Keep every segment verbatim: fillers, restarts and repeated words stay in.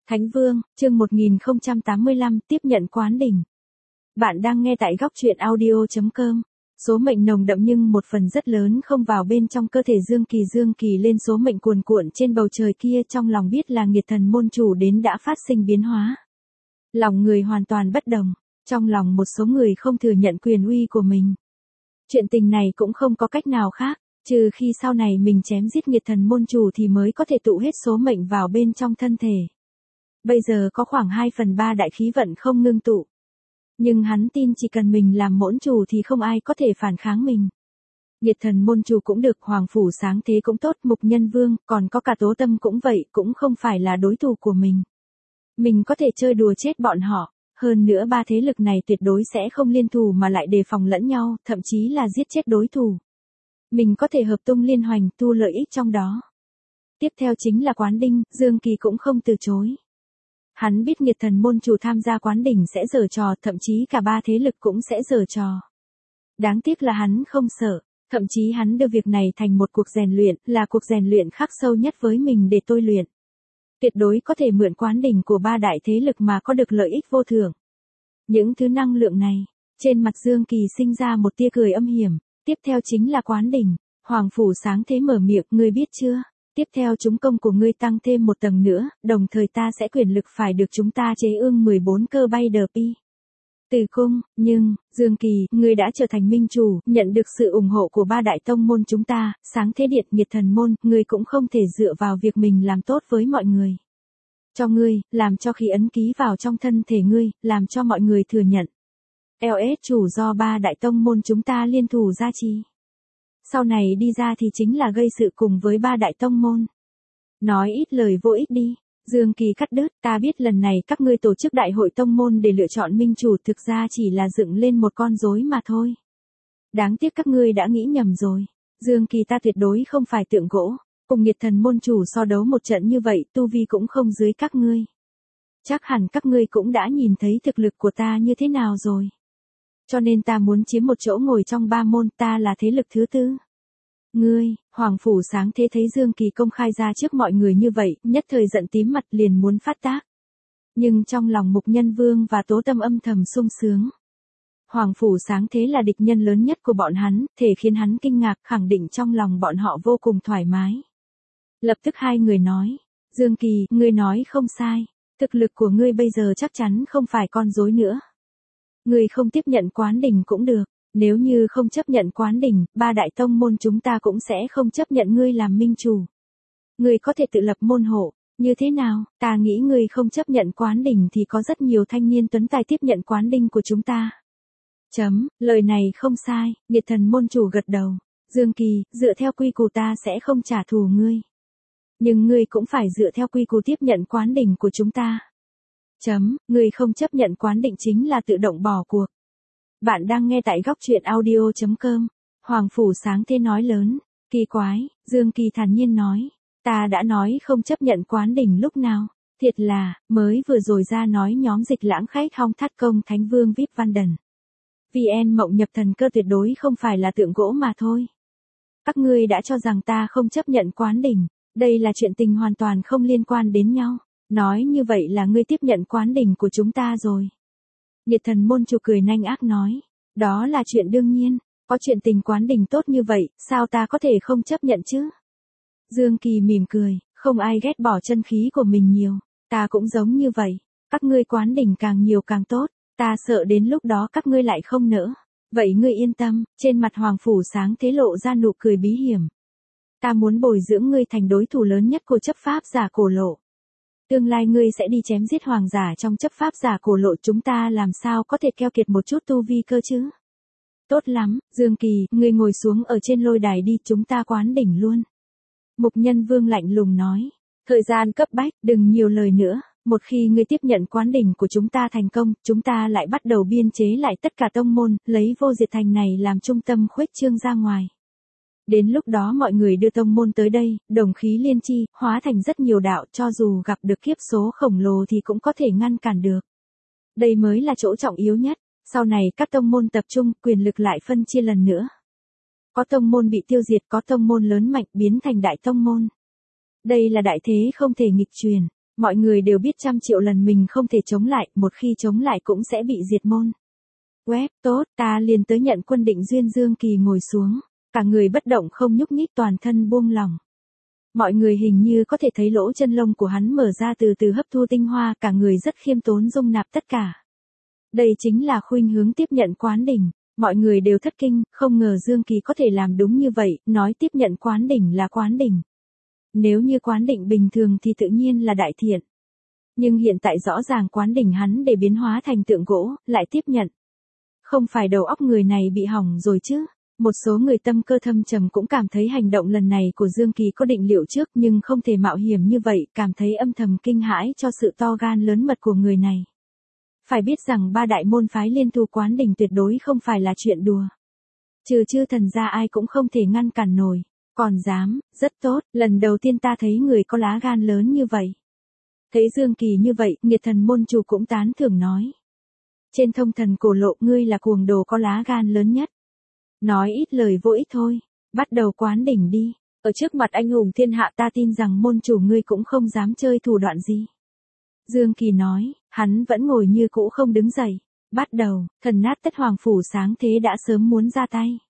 Thánh Vương, chương một nghìn không trăm tám mươi lăm, tiếp nhận quán đỉnh. Bạn đang nghe tại góc truyện audio chấm com. Số mệnh nồng đậm nhưng một phần rất lớn không vào bên trong cơ thể Dương Kỳ. Dương Kỳ lên số mệnh cuồn cuộn trên bầu trời kia, trong lòng biết là nghiệt thần môn chủ đến đã phát sinh biến hóa. Lòng người hoàn toàn bất đồng, trong lòng một số người không thừa nhận quyền uy của mình. Chuyện tình này cũng không có cách nào khác, trừ khi sau này mình chém giết nghiệt thần môn chủ thì mới có thể tụ hết số mệnh vào bên trong thân thể. Bây giờ có khoảng hai phần ba đại khí vận không ngưng tụ. Nhưng hắn tin chỉ cần mình làm mỗn chủ thì không ai có thể phản kháng mình. Nghiệt thần môn chủ cũng được, Hoàng Phủ Sáng Thế cũng tốt, Mục Nhân Vương, còn có cả Tố Tâm cũng vậy, cũng không phải là đối thủ của mình. Mình có thể chơi đùa chết bọn họ, hơn nữa ba thế lực này tuyệt đối sẽ không liên thủ mà lại đề phòng lẫn nhau, thậm chí là giết chết đối thủ. Mình có thể hợp tung liên hoành, thu lợi ích trong đó. Tiếp theo chính là quán đinh, Dương Kỳ cũng không từ chối. Hắn biết nghiệt thần môn chủ tham gia quán đỉnh sẽ giở trò, thậm chí cả ba thế lực cũng sẽ giở trò. Đáng tiếc là hắn không sợ, thậm chí hắn đưa việc này thành một cuộc rèn luyện, là cuộc rèn luyện khắc sâu nhất với mình để tôi luyện. Tuyệt đối có thể mượn quán đỉnh của ba đại thế lực mà có được lợi ích vô thưởng. Những thứ năng lượng này, trên mặt Dương Kỳ sinh ra một tia cười âm hiểm. Tiếp theo chính là quán đỉnh. Hoàng Phủ Sáng Thế mở miệng, ngươi biết chưa? Tiếp theo chúng công của ngươi tăng thêm một tầng nữa, đồng thời ta sẽ quyền lực phải được chúng ta chế ương mười bốn cơ bay đờ pi. Từ cung, nhưng, Dương Kỳ, ngươi đã trở thành minh chủ, nhận được sự ủng hộ của ba đại tông môn chúng ta, Sáng Thế Điện, Nghiệt Thần Môn, ngươi cũng không thể dựa vào việc mình làm tốt với mọi người. Cho ngươi, làm cho khí ấn ký vào trong thân thể ngươi, làm cho mọi người thừa nhận. lờ ét chủ do ba đại tông môn chúng ta liên thủ gia trì. Sau này đi ra thì chính là gây sự cùng với ba đại tông môn. Nói ít lời vô ích đi. Dương Kỳ cắt đứt, ta biết lần này các ngươi tổ chức đại hội tông môn để lựa chọn minh chủ, thực ra chỉ là dựng lên một con rối mà thôi. Đáng tiếc các ngươi đã nghĩ nhầm rồi. Dương Kỳ, ta tuyệt đối không phải tượng gỗ, cùng nghiệt thần môn chủ so đấu một trận như vậy, tu vi cũng không dưới các ngươi. Chắc hẳn các ngươi cũng đã nhìn thấy thực lực của ta như thế nào rồi. Cho nên ta muốn chiếm một chỗ ngồi trong ba môn, ta là thế lực thứ tư. Ngươi, Hoàng Phủ Sáng Thế thấy Dương Kỳ công khai ra trước mọi người như vậy, nhất thời giận tím mặt liền muốn phát tác. Nhưng trong lòng Mục Nhân Vương và Tố Tâm âm thầm sung sướng. Hoàng Phủ Sáng Thế là địch nhân lớn nhất của bọn hắn, thể khiến hắn kinh ngạc, khẳng định trong lòng bọn họ vô cùng thoải mái. Lập tức hai người nói, Dương Kỳ, ngươi nói không sai, thực lực của ngươi bây giờ chắc chắn không phải con rối nữa. Ngươi không tiếp nhận quán đỉnh cũng được, nếu như không chấp nhận quán đỉnh, ba đại tông môn chúng ta cũng sẽ không chấp nhận ngươi làm minh chủ. Ngươi có thể tự lập môn hộ, như thế nào? Ta nghĩ ngươi không chấp nhận quán đỉnh thì có rất nhiều thanh niên tuấn tài tiếp nhận quán đỉnh của chúng ta. Chấm, lời này không sai, nghiệt thần môn chủ gật đầu. Dương Kỳ, dựa theo quy củ ta sẽ không trả thù ngươi. Nhưng ngươi cũng phải dựa theo quy củ tiếp nhận quán đỉnh của chúng ta. Chấm, người không chấp nhận quán định chính là tự động bỏ cuộc. Bạn đang nghe tại góc truyện audio chấm com. Hoàng Phủ Sáng Thế nói lớn. Kỳ quái, Dương Kỳ thản nhiên nói. Ta đã nói không chấp nhận quán đỉnh lúc nào. Thiệt là, mới vừa rồi ra nói nhóm Dịch Lãng Khách Hong Thắt Công Thánh Vương vê i pê Văn Đần. vê en Mộng Nhập Thần Cơ tuyệt đối không phải là tượng gỗ mà thôi. Các ngươi đã cho rằng ta không chấp nhận quán đỉnh. Đây là chuyện tình hoàn toàn không liên quan đến nhau. Nói như vậy là ngươi tiếp nhận quán đỉnh của chúng ta rồi. Nghiệt thần môn chủ cười nanh ác nói. Đó là chuyện đương nhiên, có chuyện tình quán đỉnh tốt như vậy, sao ta có thể không chấp nhận chứ? Dương Kỳ mỉm cười, không ai ghét bỏ chân khí của mình nhiều, ta cũng giống như vậy, các ngươi quán đỉnh càng nhiều càng tốt, ta sợ đến lúc đó các ngươi lại không nỡ. Vậy ngươi yên tâm, trên mặt Hoàng Phủ Sáng Thế lộ ra nụ cười bí hiểm. Ta muốn bồi dưỡng ngươi thành đối thủ lớn nhất của chấp pháp giả cổ lộ. Tương lai ngươi sẽ đi chém giết hoàng giả trong chấp pháp giả cổ lộ, chúng ta làm sao có thể keo kiệt một chút tu vi cơ chứ? Tốt lắm, Dương Kỳ, ngươi ngồi xuống ở trên lôi đài đi, chúng ta quán đỉnh luôn. Mục Nhân Vương lạnh lùng nói, thời gian cấp bách, đừng nhiều lời nữa, một khi ngươi tiếp nhận quán đỉnh của chúng ta thành công, chúng ta lại bắt đầu biên chế lại tất cả tông môn, lấy Vô Diệt Thành này làm trung tâm khuếch trương ra ngoài. Đến lúc đó mọi người đưa tông môn tới đây, đồng khí liên chi, hóa thành rất nhiều đạo, cho dù gặp được kiếp số khổng lồ thì cũng có thể ngăn cản được. Đây mới là chỗ trọng yếu nhất, sau này các tông môn tập trung, quyền lực lại phân chia lần nữa. Có tông môn bị tiêu diệt, có tông môn lớn mạnh biến thành đại tông môn. Đây là đại thế không thể nghịch truyền. Mọi người đều biết trăm triệu lần mình không thể chống lại, một khi chống lại cũng sẽ bị diệt môn. Web, tốt, ta liền tới nhận quân Định Duyên. Dương Kỳ ngồi xuống, cả người bất động không nhúc nhích, toàn thân buông lỏng. Mọi người hình như có thể thấy lỗ chân lông của hắn mở ra từ từ hấp thu tinh hoa, cả người rất khiêm tốn dung nạp tất cả. Đây chính là khuynh hướng tiếp nhận quán đỉnh. Mọi người đều thất kinh, không ngờ Dương Kỳ có thể làm đúng như vậy, nói tiếp nhận quán đỉnh là quán đỉnh. Nếu như quán đỉnh bình thường thì tự nhiên là đại thiện. Nhưng hiện tại rõ ràng quán đỉnh hắn để biến hóa thành tượng gỗ, lại tiếp nhận. Không phải đầu óc người này bị hỏng rồi chứ? Một số người tâm cơ thâm trầm cũng cảm thấy hành động lần này của Dương Kỳ có định liệu trước nhưng không thể mạo hiểm như vậy, cảm thấy âm thầm kinh hãi cho sự to gan lớn mật của người này. Phải biết rằng ba đại môn phái liên thủ quán đỉnh tuyệt đối không phải là chuyện đùa. Trừ chư thần ra ai cũng không thể ngăn cản nổi. Còn dám, rất tốt, lần đầu tiên ta thấy người có lá gan lớn như vậy. Thấy Dương Kỳ như vậy, Nghiệt Thần môn chủ cũng tán thưởng nói. Trên thông thần cổ lộ ngươi là cuồng đồ có lá gan lớn nhất. Nói ít lời vô ích thôi, bắt đầu quán đỉnh đi. Ở trước mặt anh hùng thiên hạ ta tin rằng môn chủ ngươi cũng không dám chơi thủ đoạn gì. Dương Kỳ nói, hắn vẫn ngồi như cũ không đứng dậy. Bắt đầu, thần nát tất hoàng phủ sáng thế đã sớm muốn ra tay.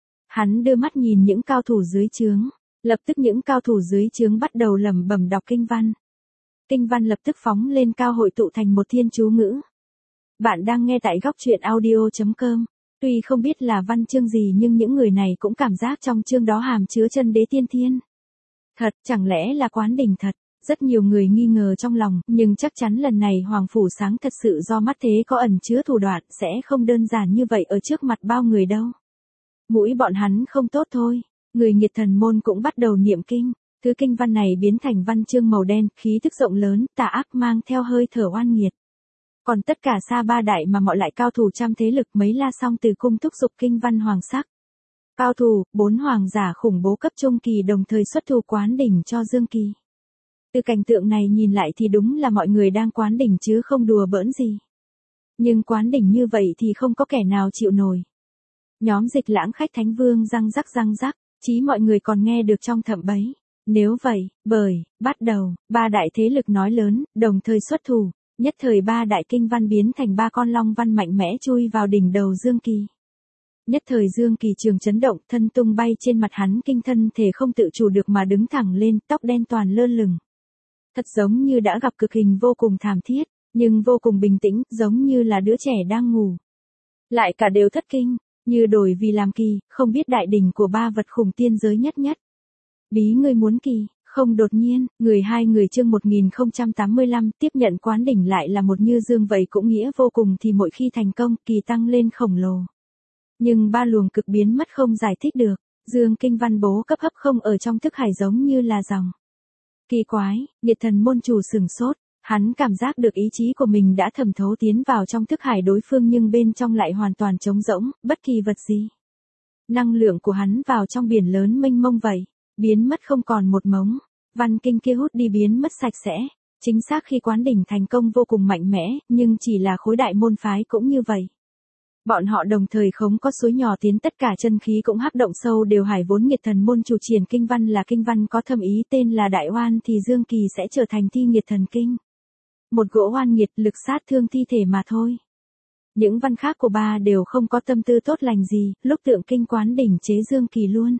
Hắn đưa mắt nhìn những cao thủ dưới trướng, lập tức những cao thủ dưới trướng bắt đầu lẩm bẩm đọc kinh văn. Kinh văn lập tức phóng lên cao hội tụ thành một thiên chú ngữ. Bạn đang nghe tại góc truyện audio chấm com. Tuy không biết là văn chương gì nhưng những người này cũng cảm giác trong chương đó hàm chứa chân đế tiên thiên. Thật, chẳng lẽ là quán đỉnh thật? Rất nhiều người nghi ngờ trong lòng, nhưng chắc chắn lần này Hoàng Phủ Sáng thật sự do mắt thế có ẩn chứa thủ đoạn, sẽ không đơn giản như vậy ở trước mặt bao người đâu. Mũi bọn hắn không tốt thôi. Người Nghiệt Thần môn cũng bắt đầu niệm kinh. Thứ kinh văn này biến thành văn chương màu đen, khí tức rộng lớn, tà ác mang theo hơi thở oan nghiệt. Còn tất cả Sa Ba Đại mà mọi lại cao thủ trăm thế lực mấy la xong từ cung thúc giục kinh văn hoàng sắc. Cao thủ, bốn hoàng giả khủng bố cấp trung kỳ đồng thời xuất thủ quán đỉnh cho Dương Kỳ. Từ cảnh tượng này nhìn lại thì đúng là mọi người đang quán đỉnh chứ không đùa bỡn gì. Nhưng quán đỉnh như vậy thì không có kẻ nào chịu nổi. Nhóm Dịch Lãng khách Thánh Vương răng rắc răng rắc, chí mọi người còn nghe được trong thậm bấy. Nếu vậy, bởi, bắt đầu, ba đại thế lực nói lớn, đồng thời xuất thủ, nhất thời ba đại kinh văn biến thành ba con long văn mạnh mẽ chui vào đỉnh đầu Dương Kỳ. Nhất thời Dương Kỳ trường chấn động, thân tung bay trên mặt hắn, kinh thân thể không tự chủ được mà đứng thẳng lên, tóc đen toàn lơ lửng. Thật giống như đã gặp cực hình vô cùng thảm thiết, nhưng vô cùng bình tĩnh, giống như là đứa trẻ đang ngủ. Lại cả đều thất kinh, như đổi vì làm kỳ, không biết đại đỉnh của ba vật khủng tiên giới nhất nhất. Bí ngươi muốn kỳ, không đột nhiên, người hai người chương một nghìn không trăm tám mươi lăm tiếp nhận quán đỉnh lại là một như dương vậy cũng nghĩa vô cùng thì mỗi khi thành công, kỳ tăng lên khổng lồ. Nhưng ba luồng cực biến mất không giải thích được, dương kinh văn bố cấp hấp không ở trong thức hải giống như là dòng. Kỳ quái, Nghiệt Thần môn chủ sửng sốt, hắn cảm giác được ý chí của mình đã thẩm thấu tiến vào trong thức hải đối phương nhưng bên trong lại hoàn toàn trống rỗng, bất kỳ vật gì. Năng lượng của hắn vào trong biển lớn mênh mông vậy, biến mất không còn một mống, văn kinh kia hút đi biến mất sạch sẽ. Chính xác khi quán đỉnh thành công vô cùng mạnh mẽ, nhưng chỉ là khối đại môn phái cũng như vậy. Bọn họ đồng thời không có suối nhỏ tiến, tất cả chân khí cũng hấp động sâu đều hải vốn Nghiệt Thần môn chủ triển kinh văn là kinh văn có thâm ý tên là đại oan thì Dương Kỳ sẽ trở thành thi nghiệt thần kinh. Một gỗ oan nghiệt lực sát thương thi thể mà thôi. Những văn khác của ba đều không có tâm tư tốt lành gì, lúc tượng kinh quán đỉnh chế Dương Kỳ luôn.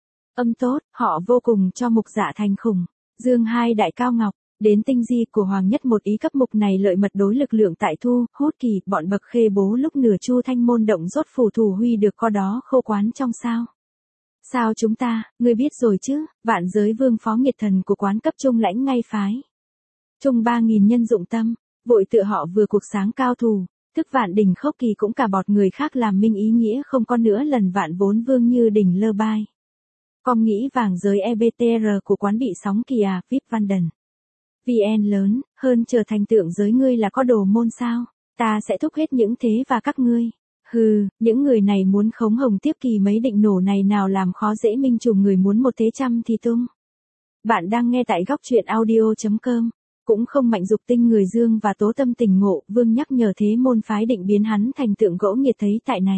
Âm tốt, họ vô cùng cho mục dạ thành khủng. Dương hai đại cao ngọc, đến tinh di của Hoàng Nhất một ý cấp mục này lợi mật đối lực lượng tại thu, hút kỳ, bọn bậc khê bố lúc nửa chu thanh môn động rốt phù thủ huy được có đó khô quán trong sao. Sao chúng ta, ngươi biết rồi chứ, vạn giới vương phó Nghiệt Thần của quán cấp trung lãnh ngay phái. Trung ba nghìn nhân dụng tâm, vội tự họ vừa cuộc sáng cao thủ, thức vạn đỉnh khốc kỳ cũng cả bọt người khác làm minh ý nghĩa không có nữa lần vạn vốn vương như đỉnh lơ bai. Con nghĩ vàng giới e bê tê rờ của quán bị sóng kỳ à, vê i pê Vanden. vê en lớn, hơn trở thành tượng giới ngươi là có đồ môn sao, ta sẽ thúc hết những thế và các ngươi. Hừ, những người này muốn khống hồng tiếp kỳ mấy định nổ này nào làm khó dễ minh trùng người muốn một thế trăm thì tung. Bạn đang nghe tại góc truyện audio chấm com. Cũng không mạnh dục tinh người Dương và tố tâm tình ngộ, vương nhắc nhở thế môn phái định biến hắn thành tượng gỗ nghiệt thấy tại này.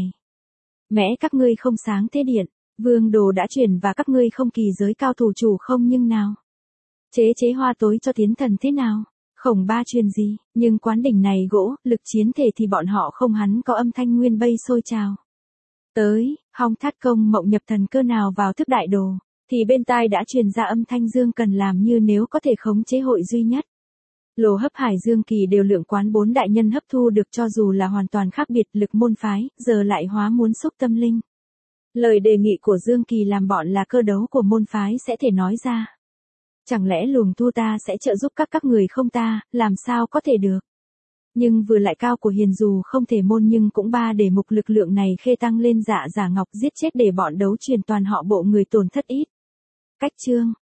Mẽ các ngươi không sáng thế điện, vương đồ đã chuyển và các ngươi không kỳ giới cao thủ chủ không nhưng nào. Chế chế hoa tối cho tiến thần thế nào, Khổng ba truyền gì, nhưng quán đỉnh này gỗ, lực chiến thể thì bọn họ không hắn có âm thanh nguyên bây sôi trào. Tới, hong thát công mộng nhập thần cơ nào vào thức đại đồ, thì bên tai đã truyền ra âm thanh Dương Cần làm như nếu có thể khống chế hội duy nhất. Lô Hấp Hải Dương Kỳ đều lượng quán bốn đại nhân hấp thu được cho dù là hoàn toàn khác biệt lực môn phái, giờ lại hóa muốn xúc tâm linh. Lời đề nghị của Dương Kỳ làm bọn là cơ đấu của môn phái sẽ thể nói ra. Chẳng lẽ luồng tu ta sẽ trợ giúp các các người không ta, làm sao có thể được. Nhưng vừa lại cao của hiền dù không thể môn nhưng cũng ba để mục lực lượng này khê tăng lên dạ giả ngọc giết chết để bọn đấu truyền toàn họ bộ người tổn thất ít. Cách chương